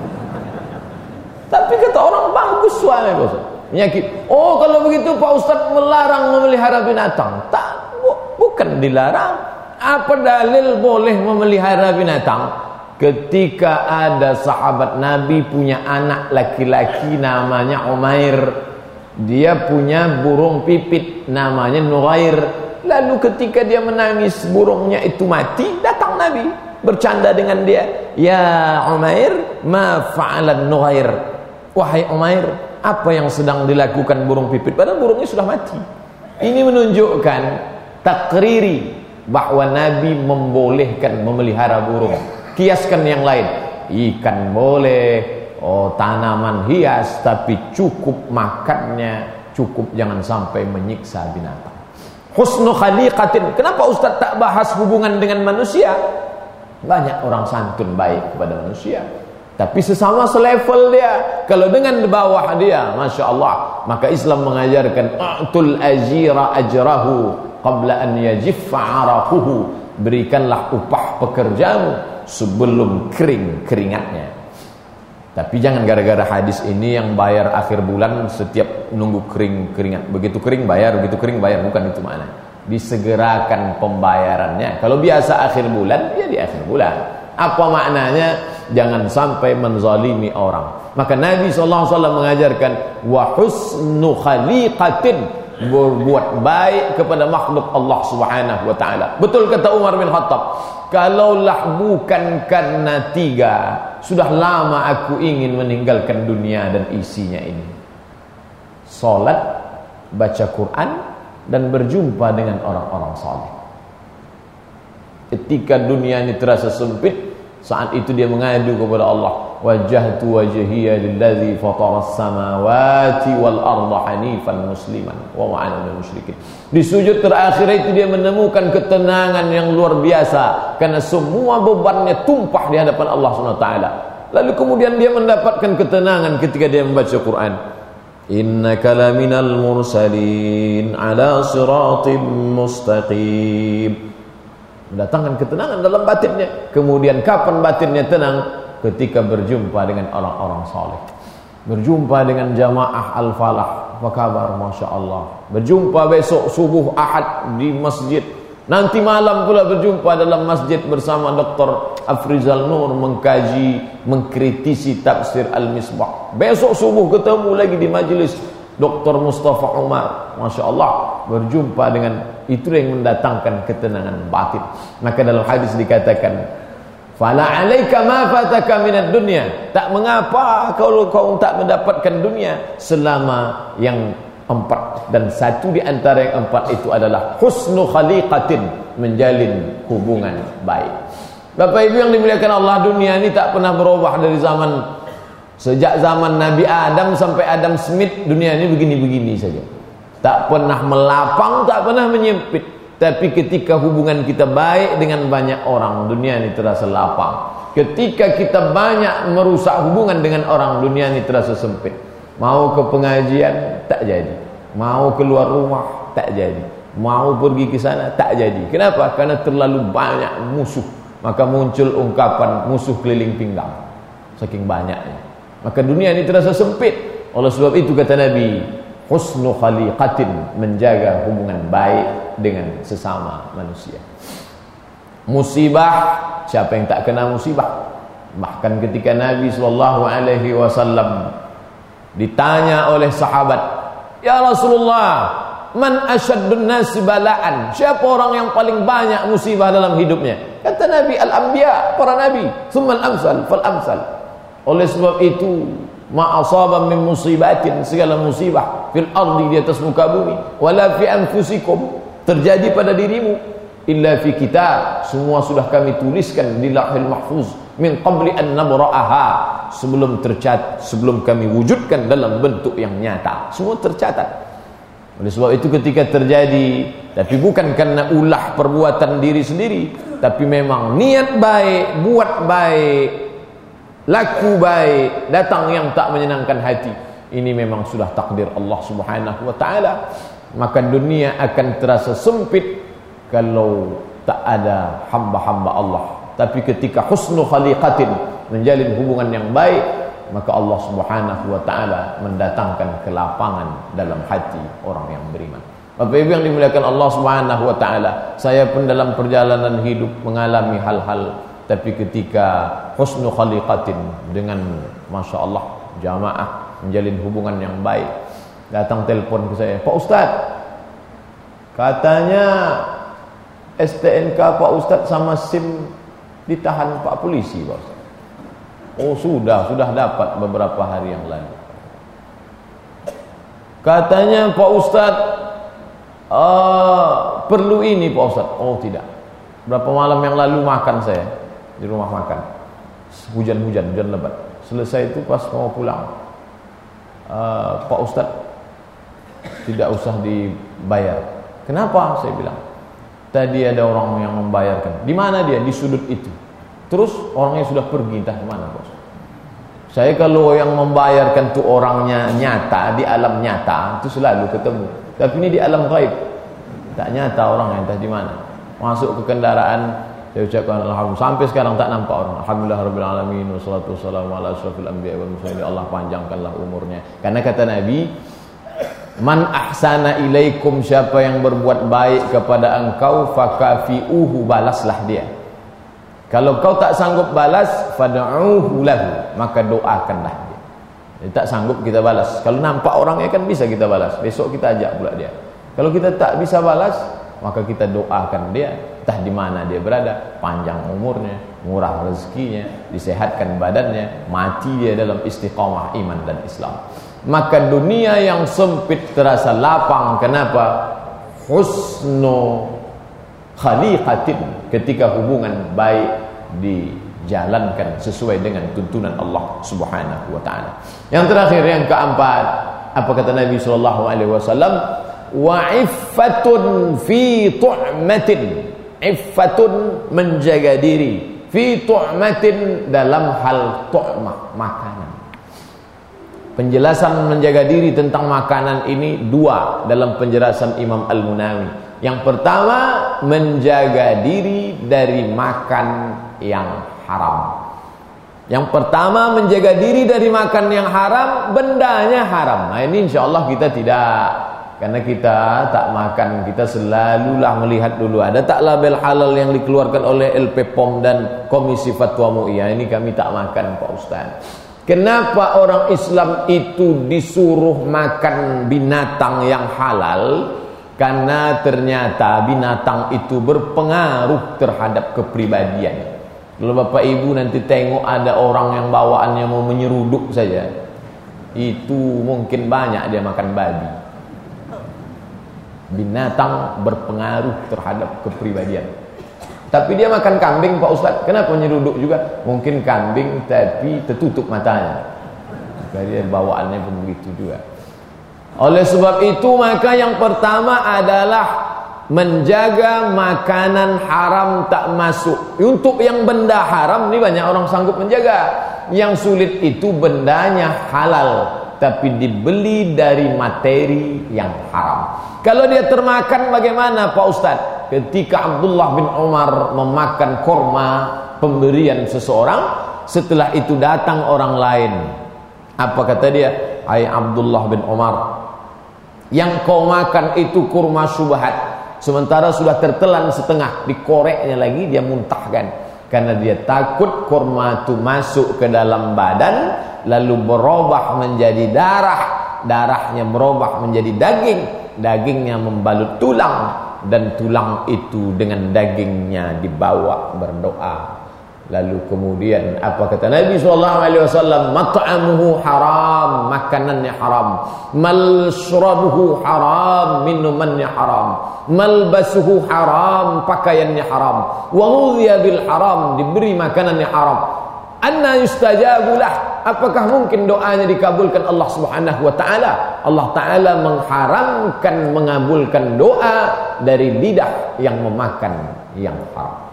Tapi kata orang bagus suaranya Pak Ustaz. Menyakit. Oh, kalau begitu Pak Ustaz melarang memelihara binatang. Tak, bukan dilarang. Apa dalil boleh memelihara binatang? Ketika ada sahabat Nabi punya anak laki-laki namanya Umair, dia punya burung pipit namanya Nughair. Lalu ketika dia menangis burungnya itu mati, datang Nabi bercanda dengan dia, ya Umair, ma fa'alan Nughair. Wahai Umair, apa yang sedang dilakukan burung pipit? Padahal burungnya sudah mati. Ini menunjukkan takriri bahwa Nabi membolehkan memelihara burung. Kiaskan yang lain, ikan boleh, tanaman hias, tapi cukup makannya, cukup, jangan sampai menyiksa binatang. Husnu khaliqatin. Kenapa Ustaz tak bahas hubungan dengan manusia? Banyak orang santun baik kepada manusia, tapi sesama selevel dia. Kalau dengan di bawah dia, Masya Allah, maka Islam mengajarkan a'tul ajira ajrahu qabla an yajiffa araquhu. Berikanlah upah pekerjamu sebelum kering keringatnya. Tapi jangan gara-gara hadis ini yang bayar akhir bulan setiap nunggu kering keringat. Begitu kering bayar, begitu kering bayar. Bukan itu makna. Disegerakan pembayarannya. Kalau biasa akhir bulan, ya di akhir bulan. Apa maknanya? Jangan sampai menzalimi orang. Maka Nabi SAW mengajarkan wa husnu khaliqatin, berbuat baik kepada makhluk Allah Subhanahu wa taala. Betul kata Umar bin Khattab, kalaulah bukan karena 3, sudah lama aku ingin meninggalkan dunia dan isinya ini. Salat, baca Quran, dan berjumpa dengan orang-orang saleh. Ketika dunia ini terasa sempit, saat itu dia mengadu kepada Allah, wajjahtu wajhiya lilladzi fataras samawati wal arda hanifan musliman wa ma ana minal musyrikin. Di sujud terakhir itu dia menemukan ketenangan yang luar biasa karena semua bebannya tumpah di hadapan Allah Subhanahu wa taala. Lalu kemudian dia mendapatkan ketenangan ketika dia membaca Quran. Innaka laminal mursalin ala siratim mustaqim. Mendatangkan ketenangan dalam batinnya. Kemudian kapan batinnya tenang? Ketika berjumpa dengan orang-orang saleh, berjumpa dengan jamaah Al-Falah. Apa kabar? Masya Allah. Berjumpa besok subuh Ahad di masjid. Nanti malam pula berjumpa dalam masjid bersama Dr. Afrizal Nur mengkaji, mengkritisi tafsir Al-Misbah. Besok subuh ketemu lagi di majlis Dr. Mustafa Umar. Masya Allah, berjumpa dengan itu yang mendatangkan ketenangan batin. Maka dalam hadis dikatakan, fala alaika ma fataka minad dunya. Tak mengapa kalau kau tak mendapatkan dunia selama yang 4, dan satu di antara yang 4 itu adalah husnu khaliqatin, menjalin hubungan baik. Bapak Ibu yang dimuliakan Allah, dunia ini tak pernah berubah dari sejak zaman Nabi Adam sampai Adam Smith. Dunia ini begini-begini saja, tak pernah melapang, tak pernah menyempit. Tapi ketika hubungan kita baik dengan banyak orang, dunia ini terasa lapang. Ketika kita banyak merusak hubungan dengan orang, dunia ini terasa sempit. Mau ke pengajian tak jadi, mau keluar rumah tak jadi, mau pergi ke sana tak jadi. Kenapa? Karena terlalu banyak musuh. Maka muncul ungkapan musuh keliling pinggang, saking banyaknya. Maka dunia ini terasa sempit. Oleh sebab itu kata Nabi, husnu khaliqatin, menjaga hubungan baik dengan sesama manusia. Musibah, siapa yang tak kena musibah? Bahkan ketika Nabi SAW ditanya oleh sahabat, ya Rasulullah, man asyaddun nasi bala'an, siapa orang yang paling banyak musibah dalam hidupnya? Kata Nabi, al-anbiya, para nabi, thumma al-amsal fal-amsal. Oleh sebab itu, ma asaba min musibatin, segala musibah fil ardi, di atas muka bumi, wala fi anfusikum, terjadi pada dirimu, illa fi kitab, semua sudah kami tuliskan di Lauhul Mahfuz, min qabli an nabra'aha, sebelum kami wujudkan dalam bentuk yang nyata, semua tercatat. Oleh sebab itu ketika terjadi, tapi bukan karena ulah perbuatan diri sendiri, tapi memang niat baik, buat baik, laku baik, datang yang tak menyenangkan hati, ini memang sudah takdir Allah Subhanahu wa taala. Maka dunia akan terasa sempit kalau tak ada hamba-hamba Allah. Tapi ketika husnu khaliqatin, menjalin hubungan yang baik, maka Allah Subhanahu wa taala mendatangkan kelapangan dalam hati orang yang beriman. Bapak Ibu yang dimuliakan Allah Subhanahu wa taala, saya pun dalam perjalanan hidup mengalami hal-hal, tapi ketika husnu khaliqatin, dengan Masya Allah jamaah menjalin hubungan yang baik, datang telepon ke saya, Pak Ustaz, katanya STNK Pak Ustaz sama SIM ditahan Pak Polisi, Pak Ustaz. Oh sudah dapat beberapa hari yang lalu. Katanya Pak Ustaz perlu ini Pak Ustaz. Oh tidak. Berapa malam yang lalu makan saya di rumah makan, hujan lebat. Selesai itu pas mau pulang, Pak Ustaz tidak usah dibayar. Kenapa? Saya bilang, tadi ada orang yang membayarkan. Di mana dia? Di sudut itu. Terus orangnya sudah pergi, entah kemana, bos. Saya kalau yang membayarkan tuh orangnya nyata, di alam nyata, itu selalu ketemu. Tapi ini di alam gaib, tak nyata orangnya, entah di mana. Masuk ke kendaraan, saya ucapkan alhamdulillah. Sampai sekarang tak nampak orang. Alhamdulillah rabbil alamin, wassalatu wassalamu ala asyrafil anbiya wal mursalin. Allah panjangkanlah umurnya. Karena kata Nabi, man ahsana ilaikum, siapa yang berbuat baik kepada engkau, fakafi'uhu, balaslah dia. Kalau kau tak sanggup balas, fad'uhu lahu, maka doakanlah dia. Dia tak sanggup kita balas. Kalau nampak orangnya kan bisa kita balas, besok kita ajak pula dia. Kalau kita tak bisa balas, maka kita doakan dia, entah di mana dia berada, panjang umurnya, murah rezekinya, disehatkan badannya, mati dia dalam istiqamah iman dan Islam. Maka dunia yang sempit terasa lapang. Kenapa? Husnu khaliqatin, ketika hubungan baik jalankan sesuai dengan tuntunan Allah Subhanahu wa taala. Yang terakhir, yang keempat, apa kata Nabi sallallahu alaihi wasallam? Wa iffatun fi tu'matin. Iffatun, menjaga diri, fi tu'matin, dalam hal tu'mah, makanan. Penjelasan menjaga diri tentang makanan ini dua dalam penjelasan Imam Al-Munawi. Yang pertama, menjaga diri dari makan yang haram. Yang pertama, menjaga diri dari makan yang haram, bendanya haram. Nah ini insya Allah kita tidak, karena kita tak makan, kita selalulah melihat dulu ada tak label halal yang dikeluarkan oleh LP POM dan Komisi Fatwa MUI. Ini kami tak makan, Pak Ustaz. Kenapa orang Islam itu disuruh makan binatang yang halal? Karena ternyata binatang itu berpengaruh terhadap kepribadian. Kalau Bapak Ibu nanti tengok ada orang yang bawaannya mau menyeruduk saja, itu mungkin banyak dia makan babi. Binatang berpengaruh terhadap kepribadian. Tapi dia makan kambing, Pak Ustaz. Kenapa menyeruduk juga? Mungkin kambing tapi tertutup matanya. Maka dia bawaannya pun begitu juga. Oleh sebab itu, maka yang pertama adalah menjaga makanan haram tak masuk. Untuk yang benda haram ini banyak orang sanggup menjaga. Yang sulit itu bendanya halal, tapi dibeli dari materi yang haram. Kalau dia termakan bagaimana, Pak Ustaz? Ketika Abdullah bin Umar memakan korma pemberian seseorang, setelah itu datang orang lain. Apa kata dia? Hai Abdullah bin Umar, yang kau makan itu kurma syubhat, sementara sudah tertelan setengah, dikoreknya lagi, dia muntahkan. Karena dia takut kurma itu masuk ke dalam badan, lalu berubah menjadi darah, darahnya berubah menjadi daging, dagingnya membalut tulang, dan tulang itu dengan dagingnya dibawa berdoa. Lalu kemudian apa kata Nabi SAW? Mat'amuhu haram, makanannya haram. Malsyrabuhu haram, minumannya haram. Malbasuhu haram, pakaiannya haram. Wa ghudhiya bil haram, diberi makanannya haram. Anna yustajabulah, apakah mungkin doanya dikabulkan Allah Subhanahu wa taala? Allah taala mengharamkan mengabulkan doa dari lidah yang memakan yang haram.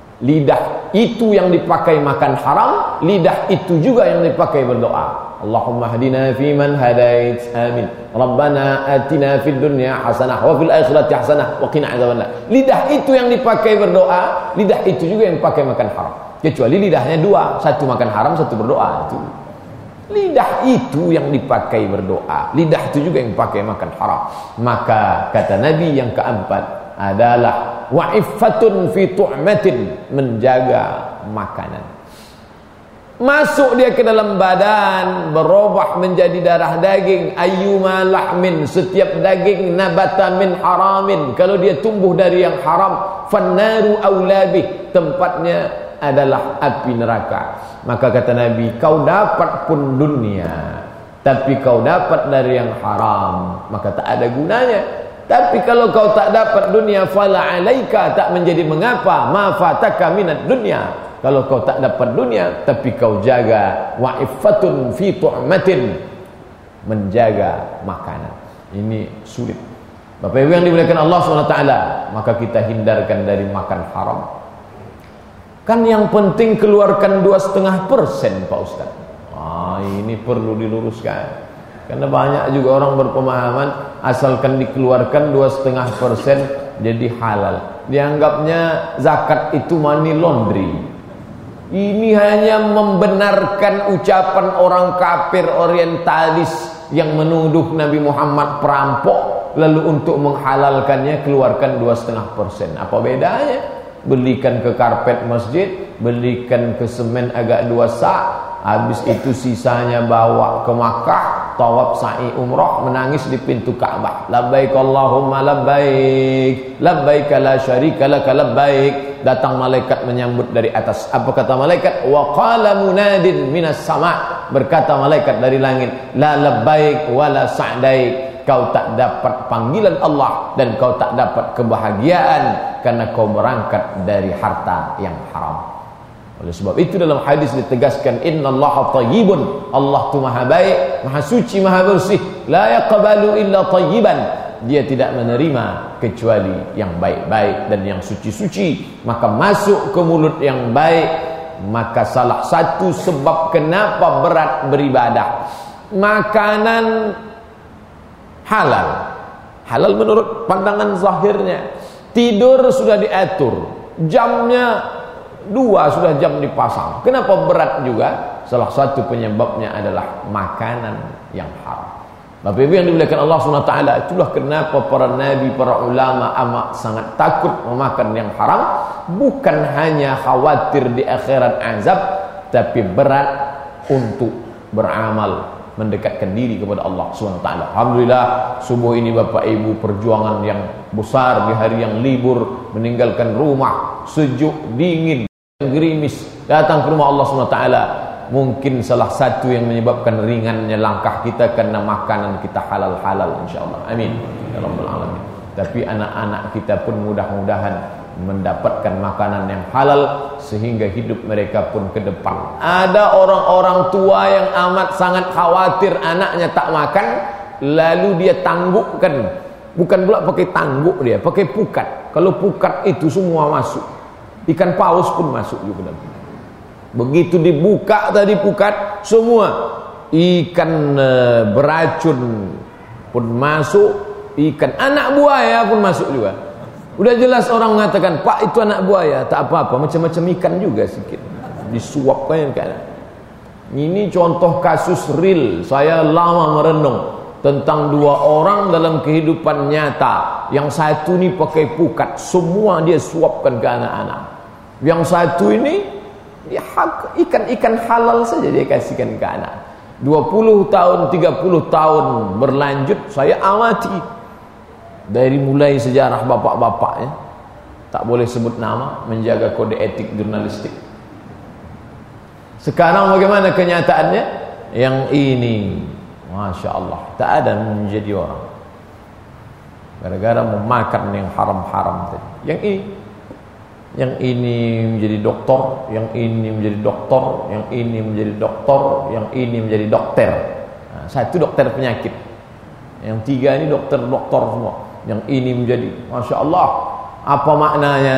Lidah itu yang dipakai makan haram, lidah itu juga yang dipakai berdoa. Allahumma hadina fiman hadait, amin. Rabbana atina fid dunya hasanah wa fil akhirati hasanah wa qina adzabannar. Lidah itu yang dipakai berdoa, lidah itu juga yang dipakai makan haram. Kecuali lidahnya dua, satu makan haram, satu berdoa. Itu lidah itu yang dipakai berdoa, lidah itu juga yang dipakai makan haram. Maka kata Nabi yang keempat adalah wa'iffatun fi tu'matin, menjaga makanan. Masuk dia ke dalam badan, berubah menjadi darah daging. Ayyuma lahmin, setiap daging nabata min haramin, kalau dia tumbuh dari yang haram, fannaru aulabih, tempatnya adalah api neraka. Maka kata Nabi, kau dapat pun dunia, tapi kau dapat dari yang haram, maka tak ada gunanya. Tapi kalau kau tak dapat dunia, fala alaika, tak menjadi mengapa, ma fataka minad dunya. Kalau kau tak dapat dunia, tapi kau jaga wa'iffatun fi tu'matin, menjaga makanan. Ini sulit. Bapak Ibu yang dimuliakan Allah SWT, maka kita hindarkan dari makan haram. Kan yang penting keluarkan 2,5%, Pak Ustaz. Ini perlu diluruskan. Karena banyak juga orang berpemahaman asalkan dikeluarkan 2,5% jadi halal. Dianggapnya zakat itu money laundry. Ini hanya membenarkan ucapan orang kafir orientalis yang menuduh Nabi Muhammad perampok, lalu untuk menghalalkannya keluarkan 2,5%. Apa bedanya? Belikan ke karpet masjid, belikan ke semen agak 2 sak, habis itu sisanya bawa ke Makkah, tawaf sa'i umrah, menangis di pintu Ka'bah. Labbaik Allahumma labbaik, labbaik la syarika laka labbaik. Datang malaikat menyambut dari atas. Apa kata malaikat? Wa qala munadin minas sama', berkata malaikat dari langit, la labbaik wa la sa'daik. Kau tak dapat panggilan Allah dan kau tak dapat kebahagiaan karena kau berangkat dari harta yang haram. Oleh sebab itu dalam hadis ditegaskan, innallaha thayyibun, Allah tu maha baik, maha suci, maha bersih, la yaqbalu illa thayyiban, dia tidak menerima kecuali yang baik-baik dan yang suci-suci. Maka masuk ke mulut yang baik. Maka salah satu sebab kenapa berat beribadah, makanan halal. Halal menurut pandangan zahirnya. Tidur sudah diatur, jamnya 2 sudah jam dipasang. Kenapa berat juga? Salah satu penyebabnya adalah makanan yang haram. Bapak Ibu yang dimuliakan Allah SWT, itulah kenapa para nabi, para ulama amat sangat takut memakan yang haram. Bukan hanya khawatir di akhirat azab, tapi berat untuk beramal, mendekatkan diri kepada Allah SWT. Alhamdulillah, subuh ini Bapak Ibu perjuangan yang besar di hari yang libur, meninggalkan rumah, sejuk, dingin, gerimis, datang ke rumah Allah SWT. Mungkin salah satu yang menyebabkan ringannya langkah kita karena makanan kita halal-halal, insyaAllah. Amin ya rabbal alamin. Tapi anak-anak kita pun mudah-mudahan mendapatkan makanan yang halal sehingga hidup mereka pun ke depan. Ada orang-orang tua yang amat sangat khawatir anaknya tak makan, lalu dia tanggukkan. Bukan pula pakai tangguk, dia pakai pukat. Kalau pukat itu semua masuk, ikan paus pun masuk juga dalam. Begitu dibuka tadi pukat, semua ikan beracun pun masuk, ikan anak buaya pun masuk juga. Udah jelas orang mengatakan, Pak itu anak buaya, tak apa-apa, macam-macam ikan juga sedikit disuapkan kan. Ini contoh kasus real. Saya lama merenung tentang 2 orang dalam kehidupan nyata. Yang satu ini pakai pukat, semua dia suapkan ke anak-anak. Yang satu ini ya, ikan-ikan halal saja dia kasihkan ke anak. 20 tahun, 30 tahun berlanjut saya amati. Dari mulai sejarah bapak-bapaknya, tak boleh sebut nama, menjaga kode etik jurnalistik. Sekarang bagaimana kenyataannya? Yang ini, Masya Allah, tak ada menjadi orang gara-gara memakan yang haram-haram tadi. Yang ini menjadi doktor, yang ini menjadi doktor, yang ini menjadi doktor, yang ini menjadi dokter. Nah, satu dokter penyakit, yang 3 ini dokter-doktor semua. Yang ini menjadi, Masya Allah. Apa maknanya?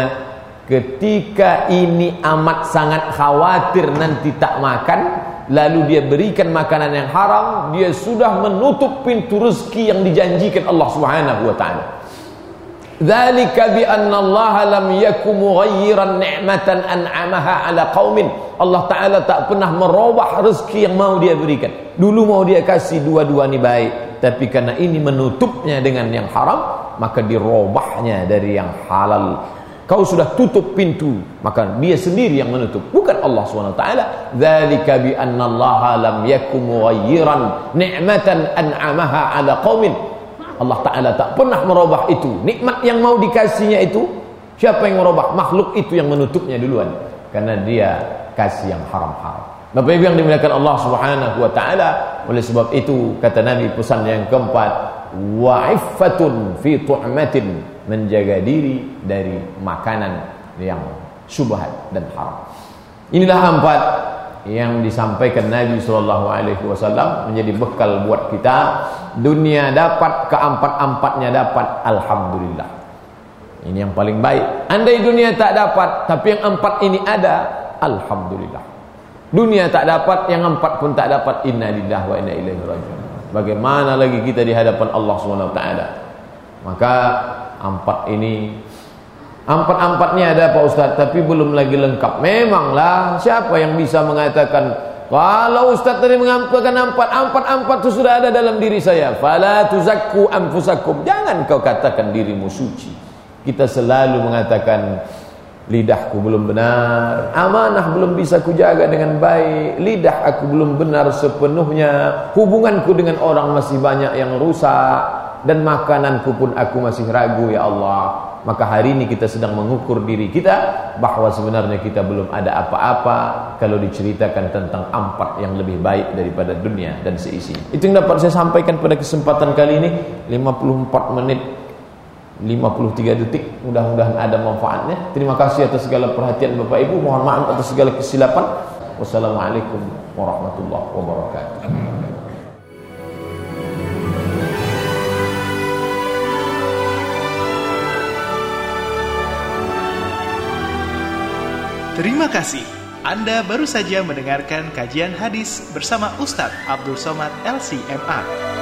Ketika ini amat sangat khawatir nanti tak makan, lalu dia berikan makanan yang haram, dia sudah menutup pintu rezeki yang dijanjikan Allah Subhanahu wa ta'ala. Dzalika bi anna Allah lam yakum mughayyiran ni'matan an'amaha 'ala qaumin. Allah Taala tak pernah merubah rezeki yang mau dia berikan. Dulu mau dia kasih dua-dua ni baik, tapi karena ini menutupnya dengan yang haram, maka dirubahnya dari yang halal. Kau sudah tutup pintu, maka dia sendiri yang menutup, bukan Allah SWT. Dzalika bi anna Allah lam yakum mughayyiran ni'matan an'amaha 'ala qaumin. Allah Ta'ala tak pernah merubah itu. Nikmat yang mau dikasihnya itu, siapa yang merubah? Makhluk itu yang menutupnya duluan, karena dia kasih yang haram-haram. Bapak Ibu yang dimuliakan Allah Subhanahu wa ta'ala. Oleh sebab itu kata Nabi pesan yang keempat, wa'iffatun fi tu'matin, menjaga diri dari makanan yang syubhat dan haram. Inilah 4 yang disampaikan Nabi SAW menjadi bekal buat kita. Dunia dapat, keempat-empatnya dapat, alhamdulillah. Ini yang paling baik. Andai dunia tak dapat, tapi yang 4 ini ada, alhamdulillah. Dunia tak dapat, yang 4 pun tak dapat, inna lillahi wa inna ilaihi raji'un. Bagaimana lagi kita di hadapan Allah SWT? Maka 4 ini, 4-4-nya ada Pak Ustaz, tapi belum lagi lengkap. Memanglah, siapa yang bisa mengatakan kalau Ustaz tadi mengampilkan 4 itu sudah ada dalam diri saya? Fala tuzakku anfusakum. Jangan kau katakan dirimu suci. Kita selalu mengatakan lidahku belum benar, amanah belum bisa kujaga dengan baik, lidah aku belum benar sepenuhnya, hubunganku dengan orang masih banyak yang rusak, dan makananku pun aku masih ragu ya Allah. Maka hari ini kita sedang mengukur diri kita bahwa sebenarnya kita belum ada apa-apa kalau diceritakan tentang 4 yang lebih baik daripada dunia dan seisi. Itu yang dapat saya sampaikan pada kesempatan kali ini. 54 menit 53 detik, mudah-mudahan ada manfaatnya. Terima kasih atas segala perhatian Bapak Ibu, mohon maaf atas segala kesilapan. Wassalamualaikum warahmatullahi wabarakatuh. Terima kasih. Anda baru saja mendengarkan kajian hadis bersama Ustadz Abdul Somad LC MA.